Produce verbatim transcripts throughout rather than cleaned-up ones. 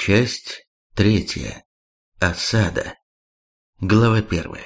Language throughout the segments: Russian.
Часть третья. Осада. Глава первая.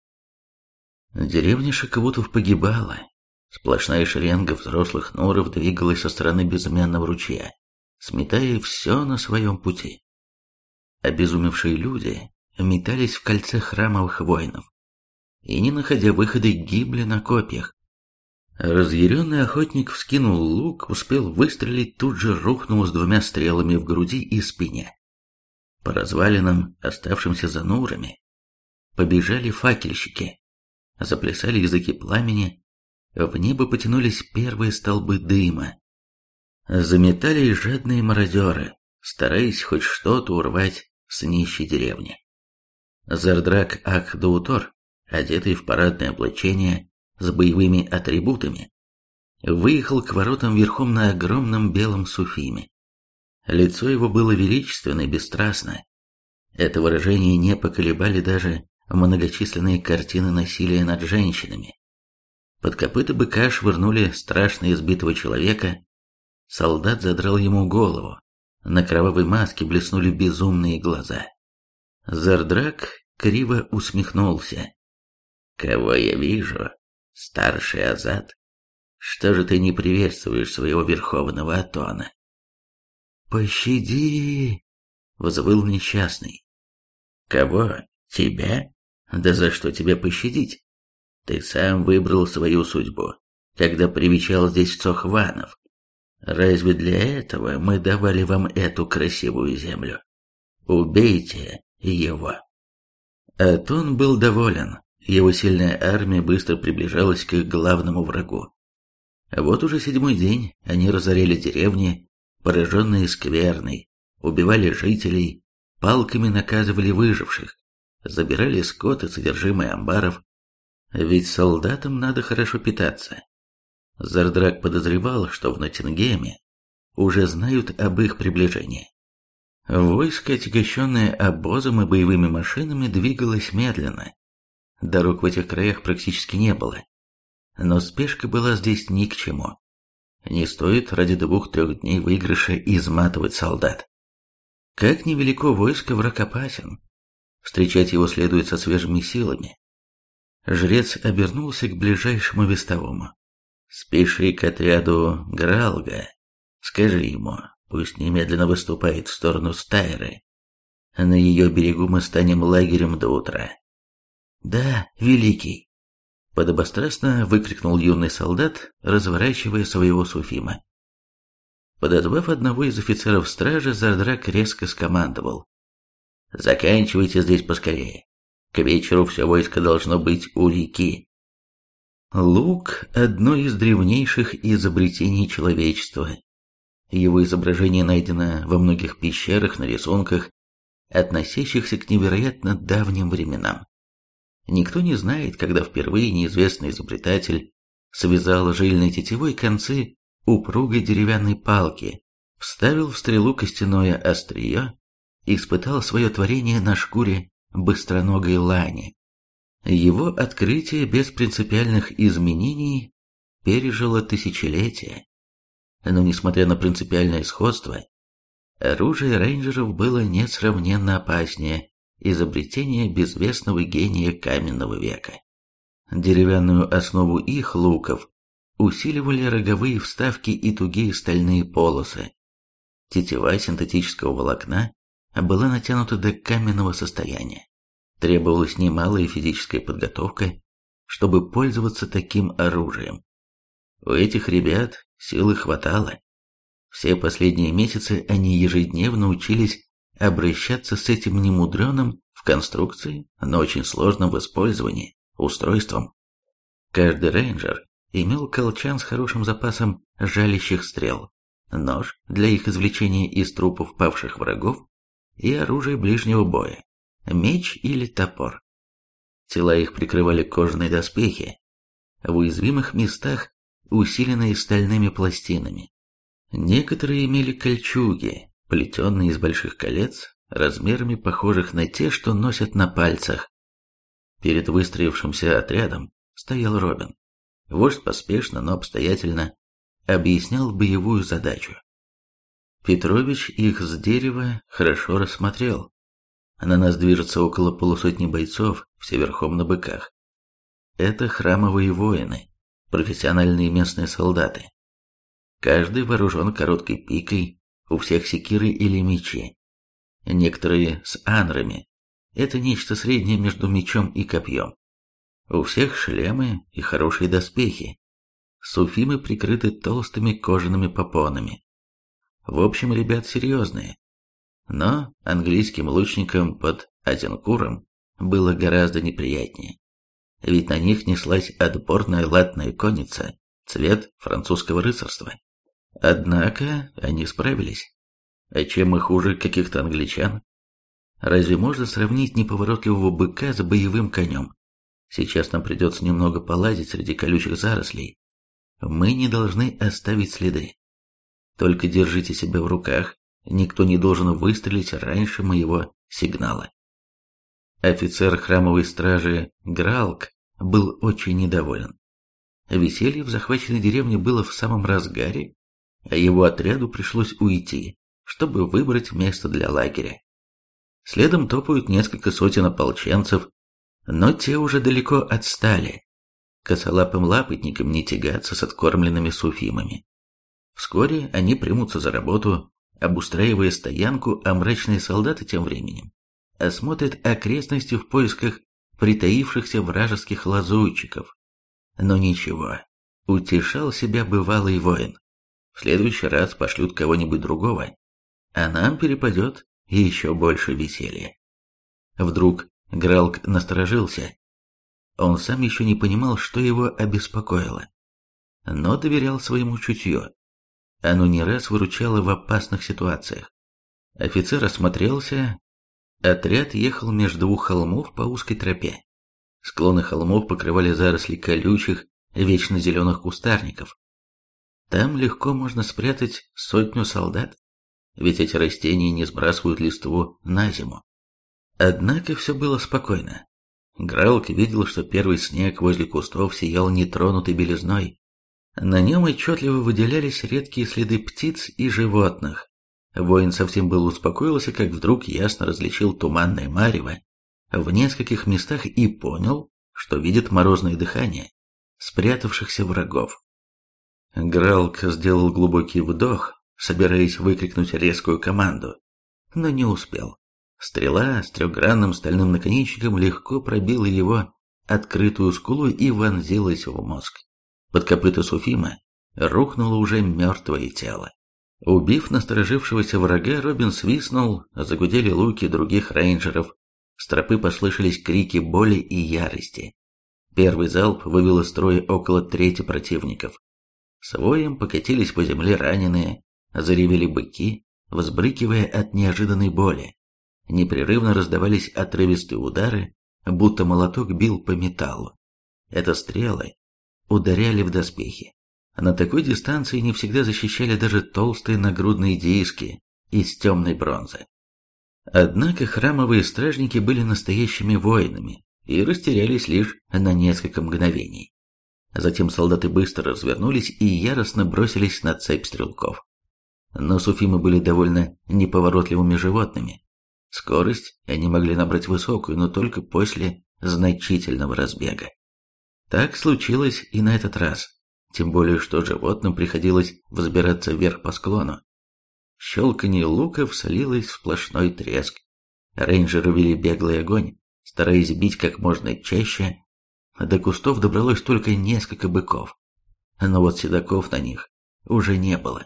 Деревня Шакабутов погибала. Сплошная шеренга взрослых норов двигалась со стороны безымянного ручья, сметая все на своем пути. Обезумевшие люди метались в кольце храмовых воинов и, не находя выхода, гибли на копьях. Разъяренный охотник вскинул лук, успел выстрелить, тут же рухнул с двумя стрелами в груди и спине. По развалинам, оставшимся за нурами, побежали факельщики, заплясали языки пламени, в небо потянулись первые столбы дыма. Заметались жадные мародеры, стараясь хоть что-то урвать с нищей деревни. Зардрак Ах-Даутор, одетый в парадное облачение, с боевыми атрибутами, выехал к воротам верхом на огромном белом суфиме. Лицо его было величественно и бесстрастно. Это выражение не поколебали даже многочисленные картины насилия над женщинами. Под копыта быка швырнули страшно избитого человека. Солдат задрал ему голову. На кровавой маске блеснули безумные глаза. Зардрак криво усмехнулся. «Кого я вижу? Старший Азат? Что же ты не приветствуешь своего верховного Атона?» «Пощади!» — взвыл несчастный. «Кого? Тебя? Да за что тебя пощадить? Ты сам выбрал свою судьбу, когда привечал здесь цохванов. Разве для этого мы давали вам эту красивую землю? Убейте его!» Атон был доволен. Его сильная армия быстро приближалась к их главному врагу. Вот уже седьмой день они разоряли деревни, пораженные скверной, убивали жителей, палками наказывали выживших, забирали скот и содержимое амбаров. Ведь солдатам надо хорошо питаться. Зардрак подозревал, что в Ноттингеме уже знают об их приближении. Войско, отягощенное обозом и боевыми машинами, двигалось медленно. Дорог в этих краях практически не было. Но спешка была здесь ни к чему. Не стоит ради двух-трех дней выигрыша изматывать солдат. Как невелико войско, враг опасен. Встречать его следует со свежими силами. Жрец обернулся к ближайшему вестовому. «Спеши к отряду Гралга. Скажи ему, пусть немедленно выступает в сторону Стайры. На ее берегу мы станем лагерем до утра». «Да, великий!» — подобострастно выкрикнул юный солдат, разворачивая своего суфима. Подозвав одного из офицеров стражи, Зардрак резко скомандовал: «Заканчивайте здесь поскорее. К вечеру все войско должно быть у реки». Лук – одно из древнейших изобретений человечества. Его изображение найдено во многих пещерах на рисунках, относящихся к невероятно давним временам. Никто не знает, когда впервые неизвестный изобретатель связал жильной тетивой концы упругой деревянной палки, вставил в стрелу костяное острие и испытал свое творение на шкуре быстроногой лани. Его открытие без принципиальных изменений пережило тысячелетия. Но несмотря на принципиальное сходство, оружие рейнджеров было несравненно опаснее изобретения безвестного гения каменного века. Деревянную основу их луков усиливали роговые вставки и тугие стальные полосы. Тетива синтетического волокна была натянута до каменного состояния. Требовалась немалая физическая подготовка, чтобы пользоваться таким оружием. У этих ребят силы хватало. Все последние месяцы они ежедневно учились обращаться с этим немудреным в конструкции, но очень сложным в использовании устройством. Каждый рейнджер имел колчан с хорошим запасом жалящих стрел, нож для их извлечения из трупов павших врагов и оружие ближнего боя, меч или топор. Тела их прикрывали кожаные доспехи, в уязвимых местах усиленные стальными пластинами. Некоторые имели кольчуги, плетенные из больших колец, размерами похожих на те, что носят на пальцах. Перед выстроившимся отрядом стоял Робин. Вождь поспешно, но обстоятельно объяснял боевую задачу. Петрович их с дерева хорошо рассмотрел. На нас движется около полусотни бойцов, все верхом на быках. Это храмовые воины, профессиональные местные солдаты. Каждый вооружен короткой пикой, у всех секиры или мечи. Некоторые с анрами. Это нечто среднее между мечом и копьем. У всех шлемы и хорошие доспехи. Суфимы прикрыты толстыми кожаными попонами. В общем, ребят серьезные. Но английским лучникам под Азенкуром было гораздо неприятнее. Ведь на них неслась отборная латная конница, цвет французского рыцарства. Однако они справились. А чем мы хуже каких-то англичан? Разве можно сравнить неповоротливого быка с боевым конем? Сейчас нам придется немного полазить среди колючих зарослей. Мы не должны оставить следы. Только держите себя в руках, никто не должен выстрелить раньше моего сигнала. Офицер храмовой стражи Гралк был очень недоволен. Веселье в захваченной деревне было в самом разгаре, а его отряду пришлось уйти, чтобы выбрать место для лагеря. Следом топают несколько сотен ополченцев, но те уже далеко отстали. Косолапым лапотникам не тягаться с откормленными суфимами. Вскоре они примутся за работу, обустраивая стоянку, а мрачные солдаты тем временем осмотрят окрестности в поисках притаившихся вражеских лазутчиков. Но ничего, утешал себя бывалый воин. В следующий раз пошлют кого-нибудь другого, а нам перепадет еще больше веселья. Вдруг Гралк насторожился. Он сам еще не понимал, что его обеспокоило, но доверял своему чутью. Оно не раз выручало в опасных ситуациях. Офицер осмотрелся. Отряд ехал между двух холмов по узкой тропе. Склоны холмов покрывали заросли колючих, вечно зеленых кустарников. Там легко можно спрятать сотню солдат, ведь эти растения не сбрасывают листву на зиму. Однако все было спокойно. Гралк видел, что первый снег возле кустов сиял нетронутой белизной. На нем отчетливо выделялись редкие следы птиц и животных. Воин совсем был успокоился, как вдруг ясно различил туманное марево в нескольких местах и понял, что видит морозное дыхание спрятавшихся врагов. Гралк сделал глубокий вдох, собираясь выкрикнуть резкую команду, но не успел. Стрела с трехгранным стальным наконечником легко пробила его открытую скулу и вонзилась в мозг. Под копыта Суфима рухнуло уже мертвое тело. Убив насторожившегося врага, Робин свистнул, загудели луки других рейнджеров. С тропы послышались крики боли и ярости. Первый залп вывел из строя около трети противников. С воем покатились по земле раненые, заревели быки, взбрыкивая от неожиданной боли. Непрерывно раздавались отрывистые удары, будто молоток бил по металлу. Это стрелы ударяли в доспехи. На такой дистанции не всегда защищали даже толстые нагрудные диски из темной бронзы. Однако храмовые стражники были настоящими воинами и растерялись лишь на несколько мгновений. Затем солдаты быстро развернулись и яростно бросились на цепь стрелков. Но суфимы были довольно неповоротливыми животными. Скорость они могли набрать высокую, но только после значительного разбега. Так случилось и на этот раз, тем более что животным приходилось взбираться вверх по склону. Щелканье луков слилось в сплошной треск. Рейнджеры вели беглый огонь, стараясь бить как можно чаще. До кустов добралось только несколько быков, но вот седаков на них уже не было.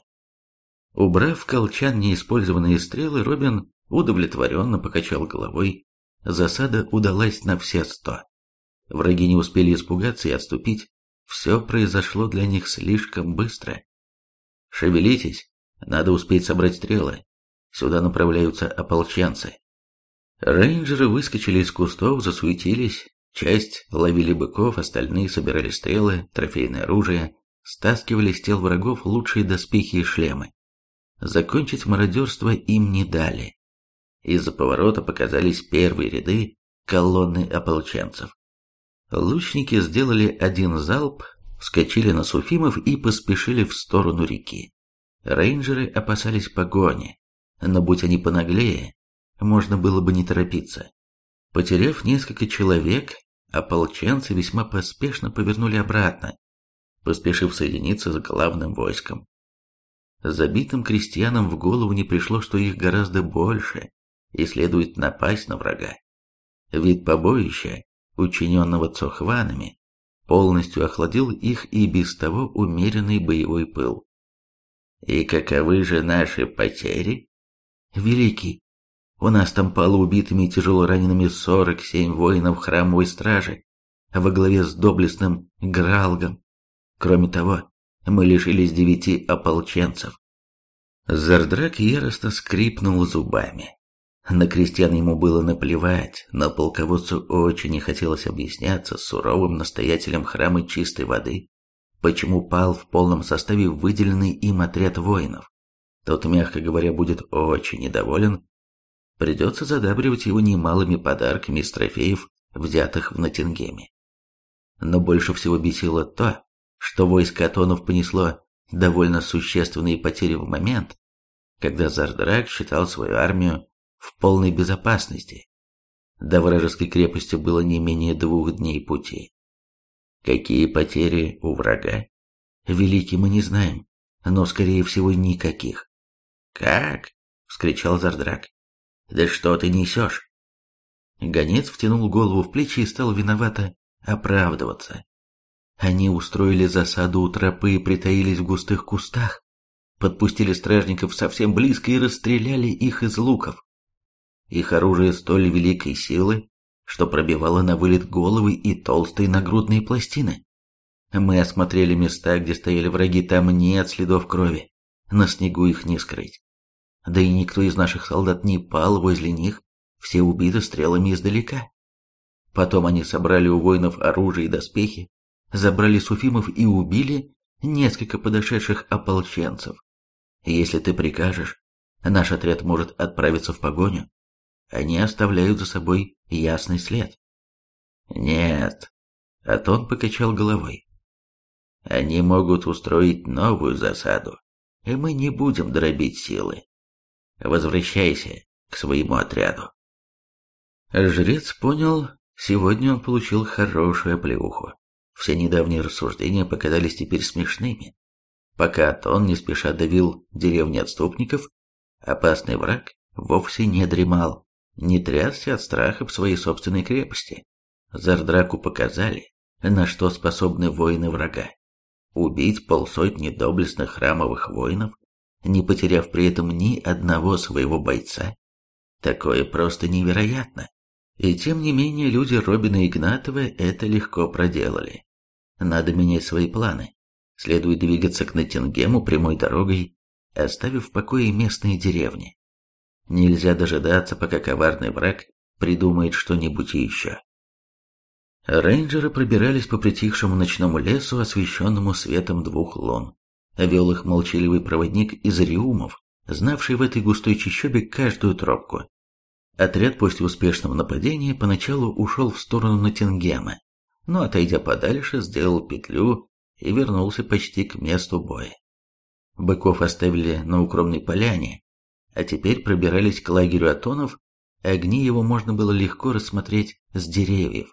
Убрав в колчан неиспользованные стрелы, Робин удовлетворенно покачал головой. Засада удалась на все сто. Враги не успели испугаться и отступить. Все произошло для них слишком быстро. «Шевелитесь, надо успеть собрать стрелы. Сюда направляются ополченцы». Рейнджеры выскочили из кустов, засуетились. Часть ловили быков, остальные собирали стрелы, трофейное оружие, стаскивали с тел врагов лучшие доспехи и шлемы. Закончить мародерство им не дали. Из-за поворота показались первые ряды колонны ополченцев. Лучники сделали один залп, вскочили на суфимов и поспешили в сторону реки. Рейнджеры опасались погони, но будь они понаглее, можно было бы не торопиться. Потеряв несколько человек, ополченцы весьма поспешно повернули обратно, поспешив соединиться с главным войском. Забитым крестьянам в голову не пришло, что их гораздо больше, и следует напасть на врага. Вид побоища, учиненного цохванами, полностью охладил их и без того умеренный боевой пыл. «И каковы же наши потери?» «Великий, у нас там пало убитыми и тяжело ранеными сорок семь воинов храмовой стражи во главе с доблестным Гралгом. Кроме того, мы лишились девяти ополченцев». Зардрак яростно скрипнул зубами. На крестьян ему было наплевать, но полководцу очень не хотелось объясняться с суровым настоятелем храма чистой воды, почему пал в полном составе выделенный им отряд воинов. Тот, мягко говоря, будет очень недоволен. Придется задабривать его немалыми подарками из трофеев, взятых в Ноттингеме. Но больше всего бесило то, что войско Атонов понесло довольно существенные потери в момент, когда Зардрак считал свою армию в полной безопасности. До вражеской крепости было не менее двух дней пути. Какие потери у врага? Великий, мы не знаем, но, скорее всего, никаких. «Как?» — вскричал Зардрак. «Да что ты несешь?» Гонец втянул голову в плечи и стал виновато оправдываться. Они устроили засаду у тропы и притаились в густых кустах, подпустили стражников совсем близко и расстреляли их из луков. Их оружие столь великой силы, что пробивало на вылет головы и толстые нагрудные пластины. Мы осмотрели места, где стояли враги, там нет следов крови, на снегу их не скрыть. Да и никто из наших солдат не пал возле них, все убиты стрелами издалека. Потом они собрали у воинов оружие и доспехи, забрали суфимов и убили несколько подошедших ополченцев. Если ты прикажешь, наш отряд может отправиться в погоню. Они оставляют за собой ясный след. Нет, Атон покачал головой. Они могут устроить новую засаду, и мы не будем дробить силы. Возвращайся к своему отряду. Жрец понял, сегодня он получил хорошую оплеуху. Все недавние рассуждения показались теперь смешными. Пока Атон не спеша давил деревни отступников, опасный враг вовсе не дремал, не трясся от страха в своей собственной крепости. Зардраку показали, на что способны воины врага. Убить полсотни доблестных храмовых воинов, не потеряв при этом ни одного своего бойца. Такое просто невероятно. И тем не менее люди Робина Игнатова это легко проделали. Надо менять свои планы. Следует двигаться к Ноттингему прямой дорогой, оставив в покое местные деревни. Нельзя дожидаться, пока коварный враг придумает что-нибудь еще. Рейнджеры пробирались по притихшему ночному лесу, освещенному светом двух лун. Вел их молчаливый проводник из Риумов, знавший в этой густой чащобе каждую тропку. Отряд после успешного нападения поначалу ушел в сторону Ноттингема, но, отойдя подальше, сделал петлю и вернулся почти к месту боя. Быков оставили на укромной поляне, а теперь пробирались к лагерю Атонов, огни его можно было легко рассмотреть с деревьев.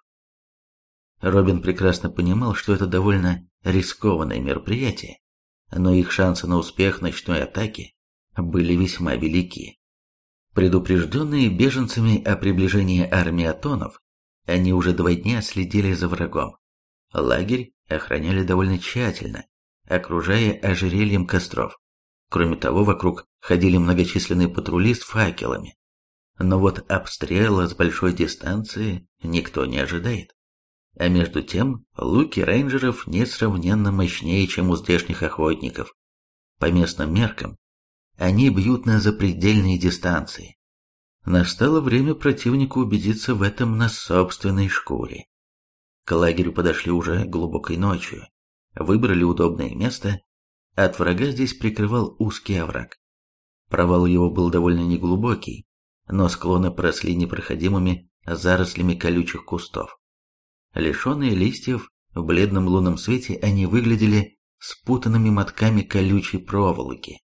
Робин прекрасно понимал, что это довольно рискованное мероприятие, но их шансы на успех ночной атаки были весьма велики. Предупрежденные беженцами о приближении армии Атонов, они уже два дня следили за врагом. Лагерь охраняли довольно тщательно, окружая ожерельем костров. Кроме того, вокруг ходили многочисленные патрули с факелами. Но вот обстрела с большой дистанции никто не ожидает. А между тем, луки рейнджеров несравненно мощнее, чем у здешних охотников. По местным меркам, они бьют на запредельные дистанции. Настало время противнику убедиться в этом на собственной шкуре. К лагерю подошли уже глубокой ночью, выбрали удобное место. От врага здесь прикрывал узкий овраг. Провал его был довольно неглубокий, но склоны поросли непроходимыми зарослями колючих кустов. Лишенные листьев, в бледном лунном свете они выглядели спутанными мотками колючей проволоки.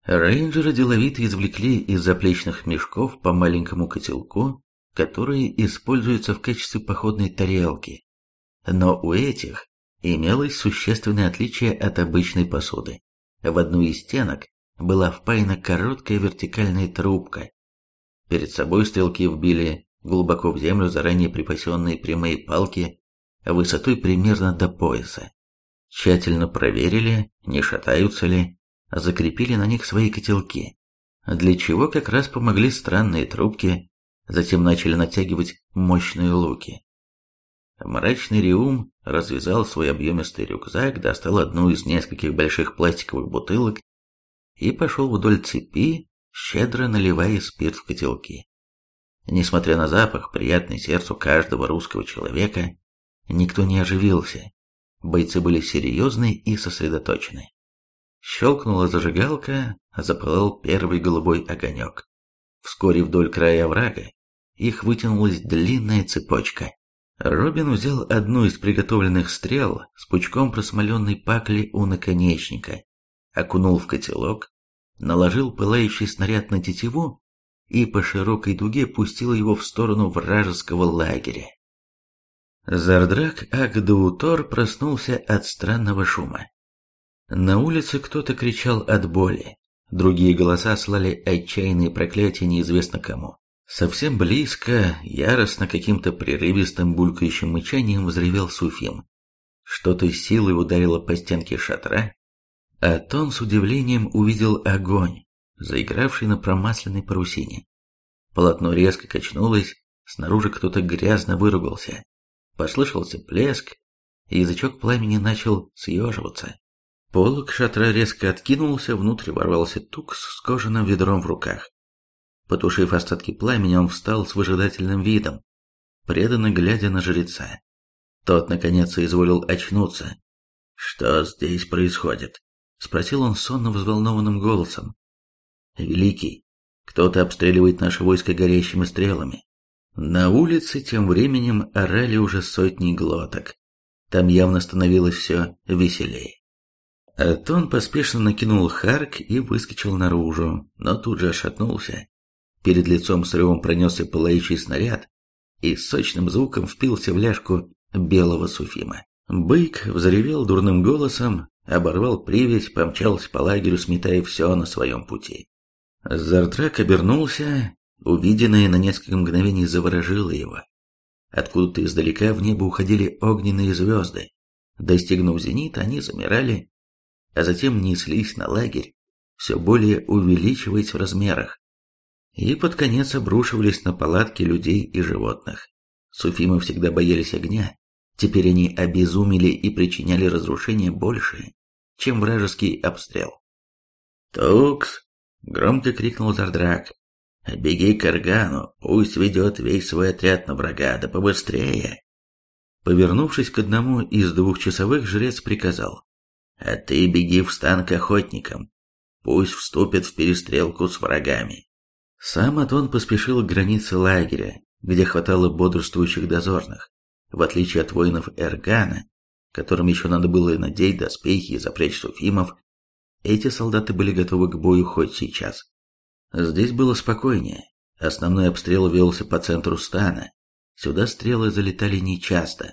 Рейнджеры деловито извлекли из заплечных мешков по маленькому котелку, которые используются в качестве походной тарелки. Но у этих имелось существенное отличие от обычной посуды. В одну из стенок была впаяна короткая вертикальная трубка. Перед собой стрелки вбили глубоко в землю заранее припасенные прямые палки высотой примерно до пояса. Тщательно проверили, не шатаются ли, закрепили на них свои котелки, для чего как раз помогли странные трубки, затем начали натягивать мощные луки. Мрачный Реум развязал свой объемистый рюкзак, достал одну из нескольких больших пластиковых бутылок и пошел вдоль цепи, щедро наливая спирт в котелки. Несмотря на запах, приятный сердцу каждого русского человека, никто не оживился. Бойцы были серьезны и сосредоточены. Щелкнула зажигалка, запылал первый голубой огонек. Вскоре вдоль края оврага их вытянулась длинная цепочка. Робин взял одну из приготовленных стрел с пучком просмоленной пакли у наконечника, окунул в котелок, наложил пылающий снаряд на тетиву и по широкой дуге пустил его в сторону вражеского лагеря. Зардрак Ак-Даутор проснулся от странного шума. На улице кто-то кричал от боли, другие голоса слали отчаянные проклятия неизвестно кому. Совсем близко, яростно каким-то прерывистым булькающим мычанием взревел Суфим. Что-то с силой ударило по стенке шатра, а Тон с удивлением увидел огонь, заигравший на промасленной парусине. Полотно резко качнулось, снаружи кто-то грязно выругался. Послышался плеск, и язычок пламени начал съеживаться. Полог шатра резко откинулся, внутрь ворвался Тукс с кожаным ведром в руках. Потушив остатки пламени, он встал с выжидательным видом, преданно глядя на жреца. Тот, наконец, соизволил очнуться. «Что здесь происходит?» — спросил он сонно взволнованным голосом. «Великий, кто-то обстреливает наше войско горящими стрелами». На улице тем временем орали уже сотни глоток. Там явно становилось все веселее. Атон поспешно накинул харк и выскочил наружу, но тут же отшатнулся. Перед лицом с ревом пронесся пылающий снаряд и с сочным звуком впился в ляжку белого Суфима. Бык взревел дурным голосом, оборвал привязь, помчался по лагерю, сметая все на своем пути. Зардрак обернулся, увиденное на несколько мгновений заворожило его. Откуда-то издалека в небо уходили огненные звезды. Достигнув зенита, они замирали, а затем неслись на лагерь, все более увеличиваясь в размерах. И под конец обрушивались на палатки людей и животных. Суфимы всегда боялись огня, теперь они обезумели и причиняли разрушения больше, чем вражеский обстрел. «Тукс!» — громко крикнул Зардрак. «Беги к Эргану, пусть ведет весь свой отряд на врага, да побыстрее!» Повернувшись к одному из двухчасовых, жрец приказал: «А ты беги в стан к охотникам, пусть вступят в перестрелку с врагами». Сам Атон поспешил к границе лагеря, где хватало бодрствующих дозорных. В отличие от воинов Эргана, которым еще надо было надеть доспехи и запрячь суфимов, эти солдаты были готовы к бою хоть сейчас. Здесь было спокойнее, основной обстрел велся по центру стана, сюда стрелы залетали нечасто.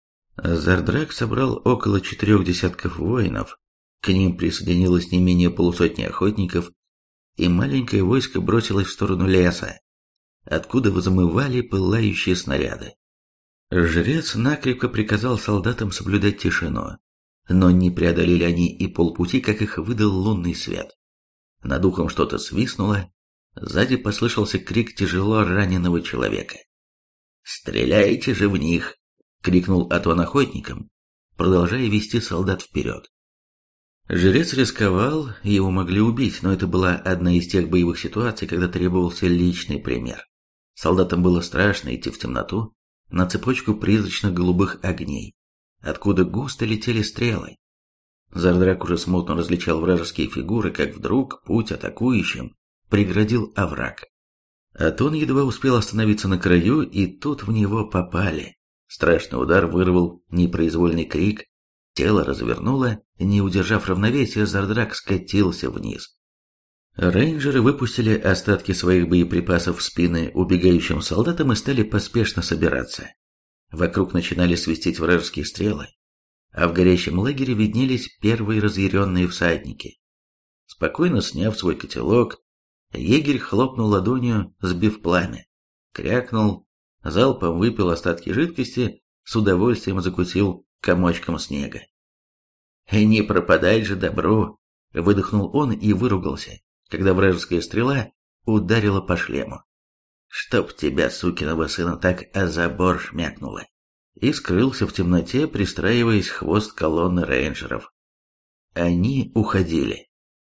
Зардрак собрал около четырех десятков воинов, к ним присоединилось не менее полусотни охотников, и маленькое войско бросилось в сторону леса, откуда взмывали пылающие снаряды. Жрец накрепко приказал солдатам соблюдать тишину, но не преодолели они и полпути, как их выдал лунный свет. Над ухом что-то свистнуло, сзади послышался крик тяжело раненого человека. «Стреляйте же в них!» — крикнул Атон охотникам, продолжая вести солдат вперед. Жрец рисковал, его могли убить, но это была одна из тех боевых ситуаций, когда требовался личный пример. Солдатам было страшно идти в темноту, на цепочку призрачных голубых огней, откуда густо летели стрелы. Зардрак уже смутно различал вражеские фигуры, как вдруг путь атакующим преградил овраг. Атон едва успел остановиться на краю, и тут в него попали. Страшный удар вырвал непроизвольный крик, тело развернуло, не удержав равновесия, Зардрак скатился вниз. Рейнджеры выпустили остатки своих боеприпасов в спины убегающим солдатам и стали поспешно собираться. Вокруг начинали свистеть вражеские стрелы, а в горящем лагере виднелись первые разъяренные всадники. Спокойно сняв свой котелок, егерь хлопнул ладонью, сбив пламя, крякнул, залпом выпил остатки жидкости, с удовольствием закусил комочком снега. «Не пропадать же добру!» — выдохнул он и выругался, когда вражеская стрела ударила по шлему. «Чтоб тебя, сукиного сына, так о забор шмякнуло!» И скрылся в темноте, пристраиваясь в хвост колонны рейнджеров. Они уходили.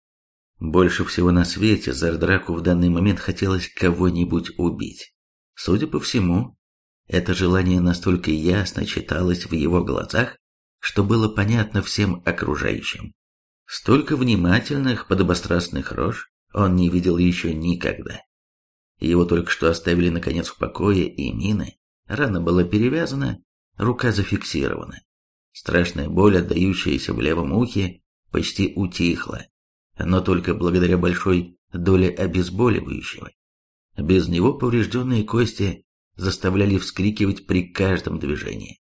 Больше всего на свете Зардраку в данный момент хотелось кого-нибудь убить. Судя по всему, это желание настолько ясно читалось в его глазах, что было понятно всем окружающим. Столько внимательных, подобострастных рож он не видел еще никогда. Его только что оставили наконец в покое, и мины, рана была перевязана, рука зафиксирована. Страшная боль, отдающаяся в левом ухе, почти утихла, но только благодаря большой доле обезболивающего. Без него поврежденные кости заставляли вскрикивать при каждом движении.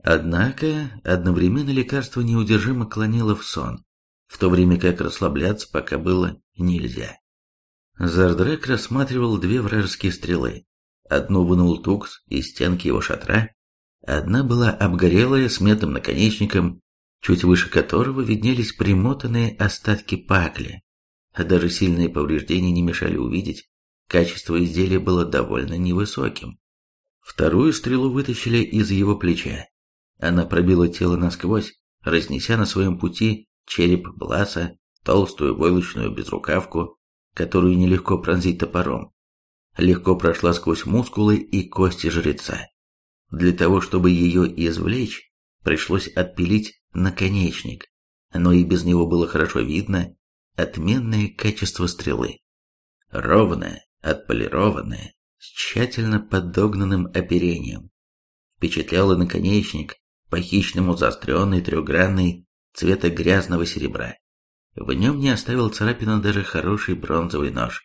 Однако одновременно лекарство неудержимо клонило в сон, в то время как расслабляться пока было нельзя. Зардрак рассматривал две вражеские стрелы. Одну вынул Тукс из стенки его шатра, одна была обгорелая с медным наконечником, чуть выше которого виднелись примотанные остатки пакли. Даже сильные повреждения не мешали увидеть, качество изделия было довольно невысоким. Вторую стрелу вытащили из его плеча. Она пробила тело насквозь, разнеся на своем пути череп Бласа, толстую войлочную безрукавку, которую нелегко пронзить топором. Легко прошла сквозь мускулы и кости жреца. Для того, чтобы ее извлечь, пришлось отпилить наконечник, но и без него было хорошо видно отменное качество стрелы. Ровная, отполированная, с тщательно подогнанным оперением. Впечатлял и наконечник, по-хищному заостренный, трехгранный, цвета грязного серебра. В нем не оставил царапину даже хороший бронзовый нож.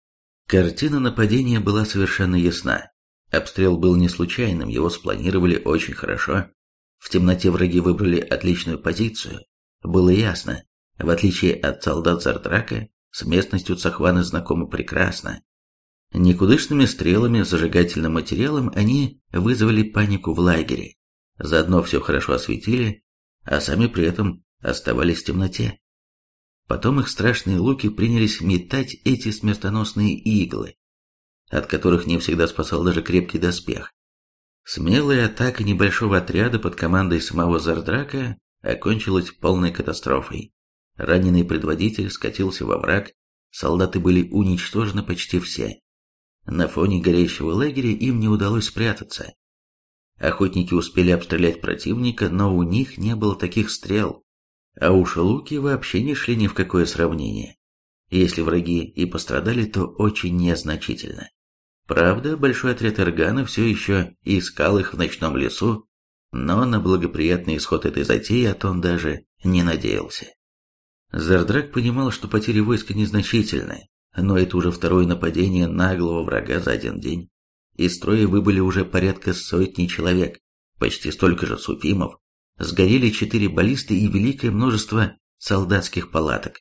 Картина нападения была совершенно ясна. Обстрел был не случайным, его спланировали очень хорошо. В темноте враги выбрали отличную позицию. Было ясно, в отличие от солдат Зардрака, с местностью Цахваны знакомы прекрасно. Никудышными стрелами с зажигательным материалом они вызвали панику в лагере. Заодно все хорошо осветили, а сами при этом оставались в темноте. Потом их страшные луки принялись метать эти смертоносные иглы, от которых не всегда спасал даже крепкий доспех. Смелая атака небольшого отряда под командой самого Зардрака окончилась полной катастрофой. Раненый предводитель скатился во враг, солдаты были уничтожены почти все. На фоне горящего лагеря им не удалось спрятаться. Охотники успели обстрелять противника, но у них не было таких стрел, а уж луки вообще не шли ни в какое сравнение. Если враги и пострадали, то очень незначительно. Правда, большой отряд Эргана все еще искал их в ночном лесу, но на благоприятный исход этой затеи Атон даже не надеялся. Зардрак понимал, что потери войска незначительны, но это уже второе нападение наглого врага за один день. Из строя выбыли уже порядка сотни человек, почти столько же суфимов, сгорели четыре баллисты и великое множество солдатских палаток.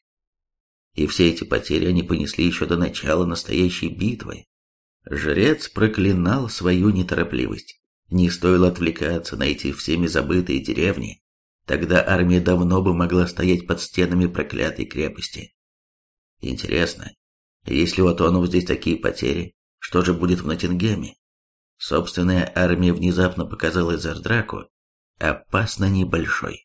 И все эти потери они понесли еще до начала настоящей битвы. Жрец проклинал свою неторопливость. Не стоило отвлекаться на эти всеми забытые деревни, тогда армия давно бы могла стоять под стенами проклятой крепости. Интересно, если у Атонов здесь такие потери, что же будет в Ноттингеме? Собственная армия внезапно показалась Зардраку опасно небольшой.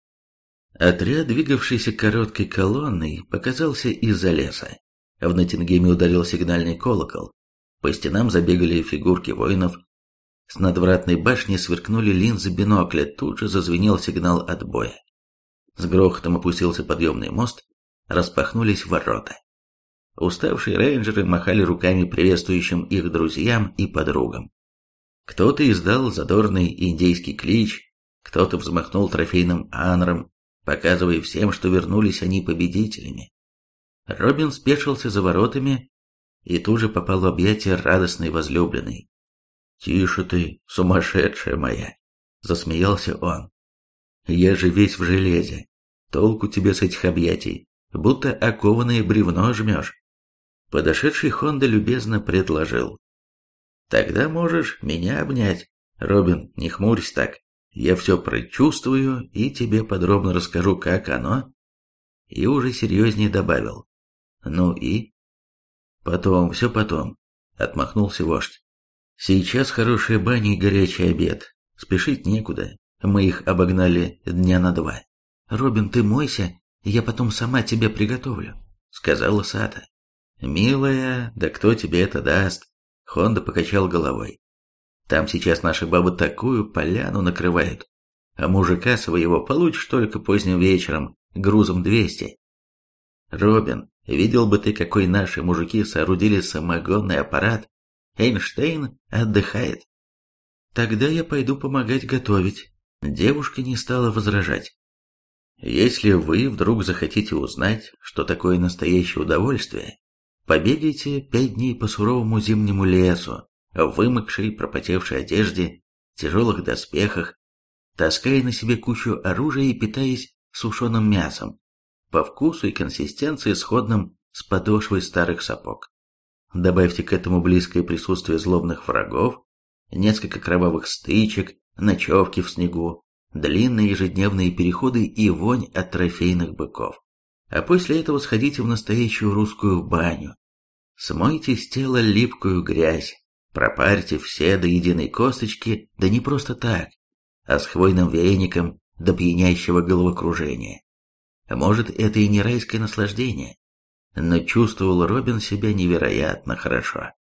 Отряд, двигавшийся короткой колонной, показался из-за леса. В Ноттингеме ударил сигнальный колокол. По стенам забегали фигурки воинов. С надвратной башни сверкнули линзы бинокля, тут же зазвенел сигнал отбоя. С грохотом опустился подъемный мост, распахнулись ворота. Уставшие рейнджеры махали руками приветствующим их друзьям и подругам. Кто-то издал задорный индейский клич, кто-то взмахнул трофейным анром, показывая всем, что вернулись они победителями. Робин спешился за воротами и тут же попал в объятия радостной возлюбленной. «Тише ты, сумасшедшая моя!» — засмеялся он. «Я же весь в железе. Толку тебе с этих объятий, будто окованное бревно жмешь». Подошедший Хонда любезно предложил. «Тогда можешь меня обнять. Робин, не хмурься так. Я все прочувствую и тебе подробно расскажу, как оно». И уже серьезнее добавил. «Ну и?» «Потом, все потом», — отмахнулся вождь. «Сейчас хорошая баня и горячий обед. Спешить некуда. Мы их обогнали дня на два». «Робин, ты мойся, я потом сама тебе приготовлю», — сказала Сата. «Милая, да кто тебе это даст?» Хонда покачал головой. «Там сейчас наши бабы такую поляну накрывают, а мужика своего получишь только поздним вечером, грузом двести. Робин, видел бы ты, какой наши мужики соорудили самогонный аппарат. Эйнштейн отдыхает». «Тогда я пойду помогать готовить». Девушка не стала возражать. «Если вы вдруг захотите узнать, что такое настоящее удовольствие, побегайте пять дней по суровому зимнему лесу, в вымокшей, пропотевшей одежде, тяжелых доспехах, таская на себе кучу оружия и питаясь сушеным мясом, по вкусу и консистенции сходным с подошвой старых сапог. Добавьте к этому близкое присутствие злобных врагов, несколько кровавых стычек, ночевки в снегу, длинные ежедневные переходы и вонь от трофейных быков. А после этого сходите в настоящую русскую баню. Смойте с тела липкую грязь, пропарьте все до единой косточки, да не просто так, а с хвойным веником до пьянящего головокружения. Может, это и не райское наслаждение, но чувствовал Робин себя невероятно хорошо.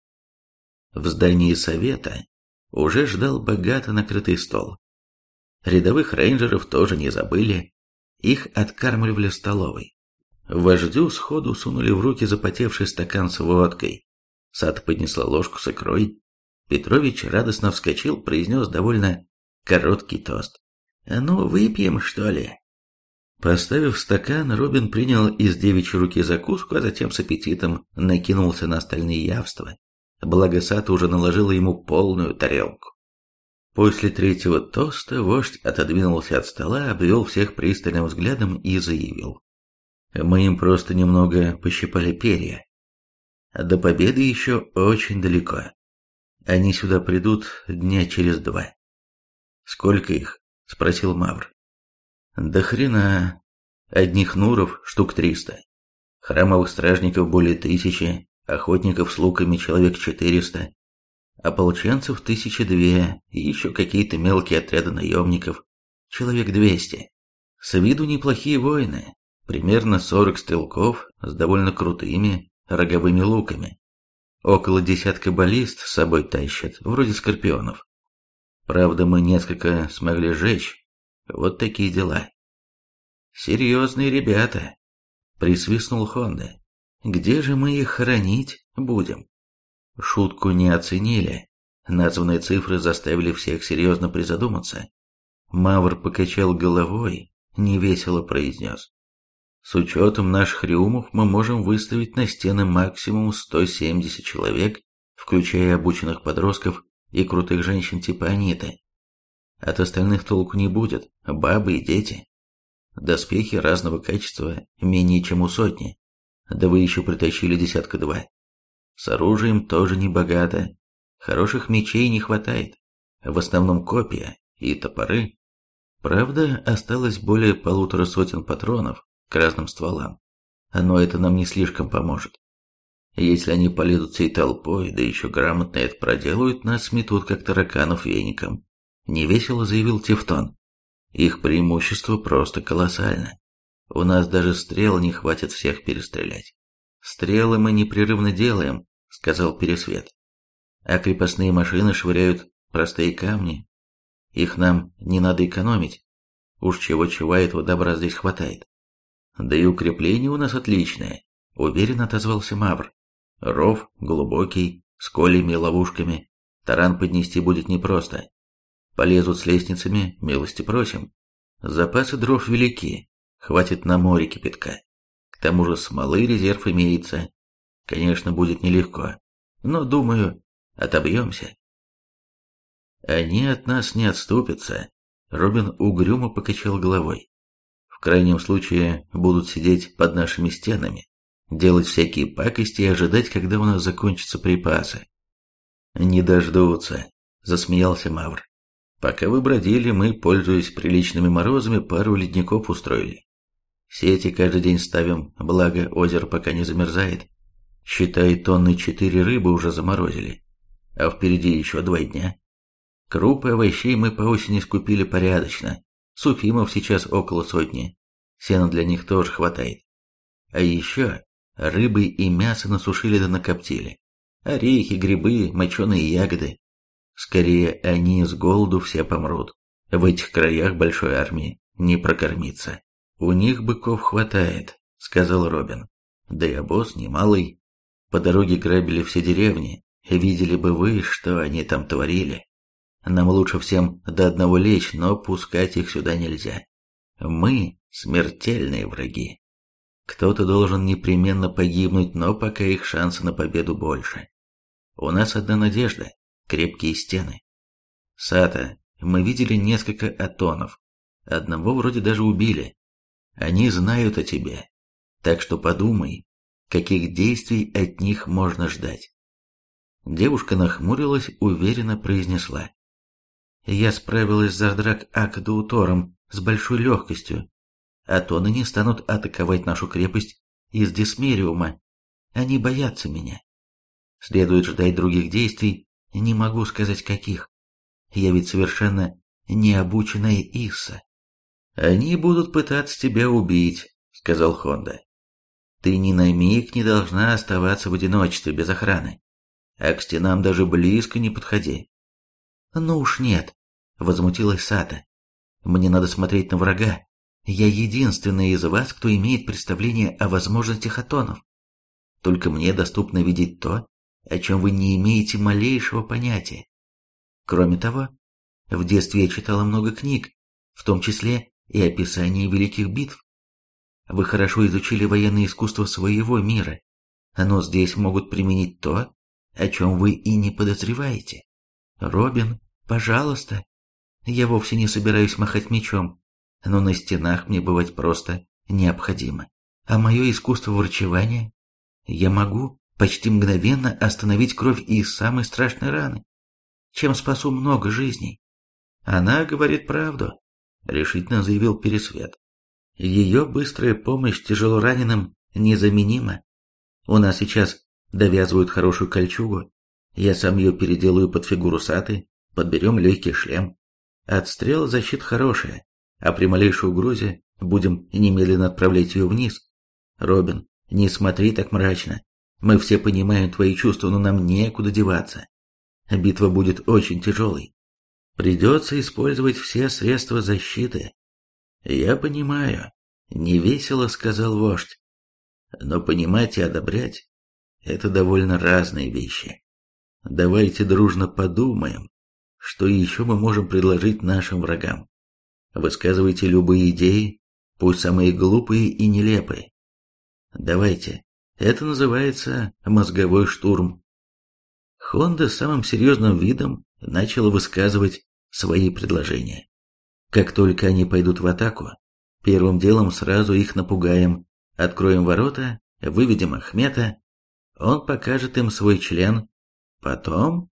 В здании совета уже ждал богато накрытый стол. Рядовых рейнджеров тоже не забыли, их откармливали в столовой. Вождю сходу сунули в руки запотевший стакан с водкой. Сата поднесла ложку с икрой. Петрович радостно вскочил, произнес довольно короткий тост. «Ну, выпьем, что ли?» Поставив стакан, Робин принял из девичьей руки закуску, а затем с аппетитом накинулся на остальные явства. Благо Сата уже наложила ему полную тарелку. После третьего тоста вождь отодвинулся от стола, обвел всех пристальным взглядом и заявил. «Мы им просто немного пощипали перья. До победы еще очень далеко. Они сюда придут дня через два». «Сколько их?» — спросил Мавр. «Да хрена. Одних нуров штук триста. Храмовых стражников более тысячи, охотников с луками человек четыреста, ополченцев тысячи две и еще какие-то мелкие отряды наемников, человек двести. С виду неплохие воины, примерно сорок стрелков с довольно крутыми роговыми луками. Около десятка баллист с собой тащат, вроде скорпионов. Правда, мы несколько смогли сжечь. Вот такие дела». «Серьезные ребята», — присвистнул Хонда. «Где же мы их хоронить будем?» Шутку не оценили. Названные цифры заставили всех серьезно призадуматься. Мавр покачал головой, невесело произнес. «С учетом наших рюмов мы можем выставить на стены максимум сто семьдесят человек, включая обученных подростков и крутых женщин типа Аниты. От остальных толку не будет, бабы и дети. Доспехи разного качества менее чем у сотни, да вы еще притащили десятка два. С оружием тоже не богато, хороших мечей не хватает, в основном копья и топоры. Правда, осталось более полутора сотен патронов к разным стволам, но это нам не слишком поможет. Если они полезут всей толпой, да еще грамотно это проделают, нас сметут как тараканов веником», — невесело заявил Тевтон. «Их преимущество просто колоссально. У нас даже стрел не хватит всех перестрелять». «Стрелы мы непрерывно делаем», — сказал Пересвет. «А крепостные машины швыряют простые камни. Их нам не надо экономить. Уж чего-чего этого добра здесь хватает. Да и укрепление у нас отличное», — уверенно отозвался Мавр. «Ров глубокий, с колями и ловушками. Таран поднести будет непросто. Полезут с лестницами, милости просим. Запасы дров велики, хватит на море кипятка. К тому же смолы резерв имеется. Конечно, будет нелегко, но, думаю, отобьемся. Они от нас не отступятся. Робин угрюмо покачал головой. В крайнем случае будут сидеть под нашими стенами, делать всякие пакости и ожидать, когда у нас закончатся припасы. Не дождутся, засмеялся Мавр. Пока вы бродили, мы, пользуясь приличными морозами, пару ледников устроили. Сети каждый день ставим, благо озеро пока не замерзает. Считай, тонны четыре рыбы уже заморозили, а впереди еще два дня. Крупы овощей мы по осени скупили порядочно. Суфимов сейчас около сотни. Сена для них тоже хватает. А еще рыбы и мясо насушили да накоптили. Орехи, грибы, моченые ягоды. Скорее, они с голоду все помрут. В этих краях большой армии не прокормиться. У них быков хватает, сказал Робин. Да и обоз немалый. По дороге грабили все деревни. Видели бы вы, что они там творили. Нам лучше всем до одного лечь, но пускать их сюда нельзя. Мы смертельные враги. Кто-то должен непременно погибнуть, но пока их шансы на победу больше. У нас одна надежда — крепкие стены. Сата, мы видели несколько атонов. Одного вроде даже убили. Они знают о тебе. Так что подумай, каких действий от них можно ждать. Девушка нахмурилась, уверенно произнесла. Я справилась с Зардрак Акдаутором с большой легкостью. Атоны не станут атаковать нашу крепость из Дисмериума. Они боятся меня. Следует ждать других действий, не могу сказать каких. Я ведь совершенно необученная Исса. Они будут пытаться тебя убить, сказал Хонда. Ты ни на миг не должна оставаться в одиночестве без охраны. А к стенам даже близко не подходи. Ну уж нет, возмутилась Сата. Мне надо смотреть на врага. Я единственная из вас, кто имеет представление о возможностях атонов. Только мне доступно видеть то, о чем вы не имеете малейшего понятия. Кроме того, в детстве я читала много книг, в том числе и описание великих битв. Вы хорошо изучили военное искусство своего мира, но здесь могут применить то, о чем вы и не подозреваете. Робин, пожалуйста. Я вовсе не собираюсь махать мечом, но на стенах мне бывать просто необходимо. А мое искусство врачевания? Я могу почти мгновенно остановить кровь из самой страшной раны, чем спасу много жизней. Она говорит правду, решительно заявил Пересвет. Ее быстрая помощь тяжелораненым незаменима. У нас сейчас довязывают хорошую кольчугу. Я сам ее переделаю под фигуру Саты, подберем легкий шлем. Отстрел защита хорошая, а при малейшей угрозе будем немедленно отправлять ее вниз. Робин, не смотри так мрачно. Мы все понимаем твои чувства, но нам некуда деваться. Битва будет очень тяжелой. Придется использовать все средства защиты. Я понимаю, невесело сказал вождь. Но понимать и одобрять — это довольно разные вещи. Давайте дружно подумаем, что еще мы можем предложить нашим врагам. Высказывайте любые идеи, пусть самые глупые и нелепые. Давайте, это называется мозговой штурм. Хонда с самым серьезным видом начала высказывать свои предложения. Как только они пойдут в атаку, первым делом сразу их напугаем, откроем ворота, выведем Ахмета, он покажет им свой член, потом